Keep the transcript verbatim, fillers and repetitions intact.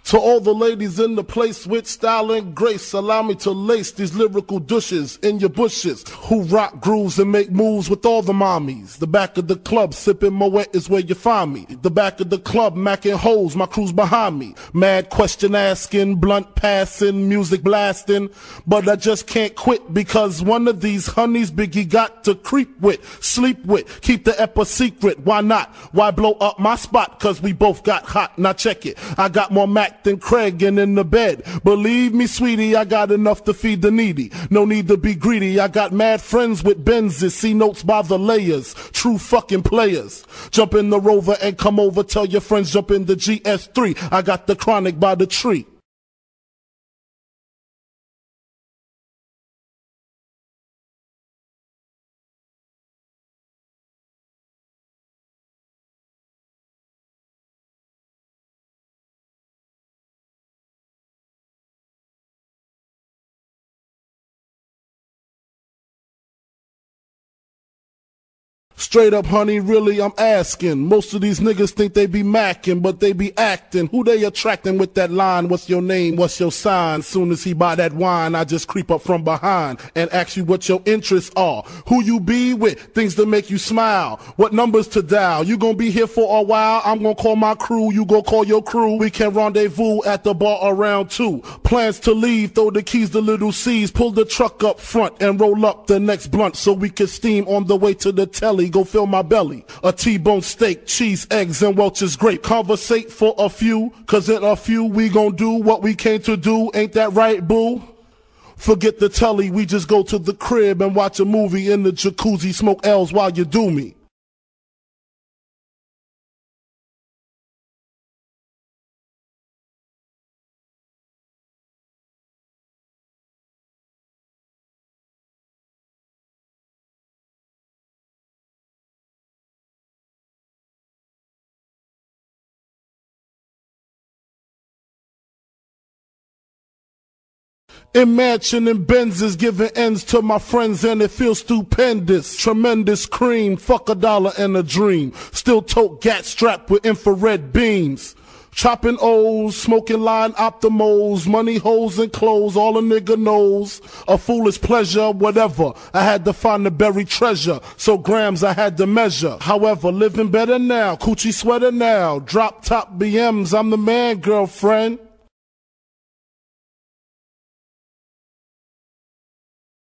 To all the ladies in the place with style and grace, allow me to lace these lyrical douches in your bushes who rock grooves and make moves with all the mommies. The back of the club sipping Moet is where you find me. The back of the club macking holes, my crew's behind me. Mad question asking, blunt passing, music blasting. But I just can't quit because one of these honeys Biggie got to creep with, sleep with, keep the ep a secret. Why not? Why blow up my spot? Cause we both got hot. Now check it. I got more Mac than Craig and in the bed. Believe me, sweetie, I got enough to feed the needy. No need to be greedy. I got mad friends with Benzes. See notes by the layers. True fucking players. Jump in the Rover and come over. Tell your friends jump in the G S three. I got the Chronic by the tree. Straight up, honey, really, I'm asking. Most of these niggas think they be macking, but they be acting. Who they attracting with that line? What's your name? What's your sign? Soon as he buy that wine, I just creep up from behind and ask you what your interests are. Who you be with? Things to make you smile. What numbers to dial? You gonna be here for a while? I'm gonna call my crew. You gonna call your crew. We can rendezvous at the bar around two. Plans to leave, throw the keys to little C's. Pull the truck up front and roll up the next blunt so we can steam on the way to the telly. Go fill my belly. A T-bone steak, cheese, eggs, and Welch's grape. Conversate for a few, cause in a few we gon' do what we came to do. Ain't that right, boo? Forget the telly, we just go to the crib and watch a movie in the jacuzzi, smoke L's while you do me. Imagine and Benzes giving ends to my friends and it feels stupendous. Tremendous cream, fuck a dollar and a dream. Still tote gat strapped with infrared beams. Chopping O's, smoking line optimals, money holes and clothes, all a nigga knows. A foolish pleasure, whatever. I had to find the buried treasure, so grams I had to measure. However, living better now, coochie sweater now. Drop top B Ms, I'm the man, girlfriend.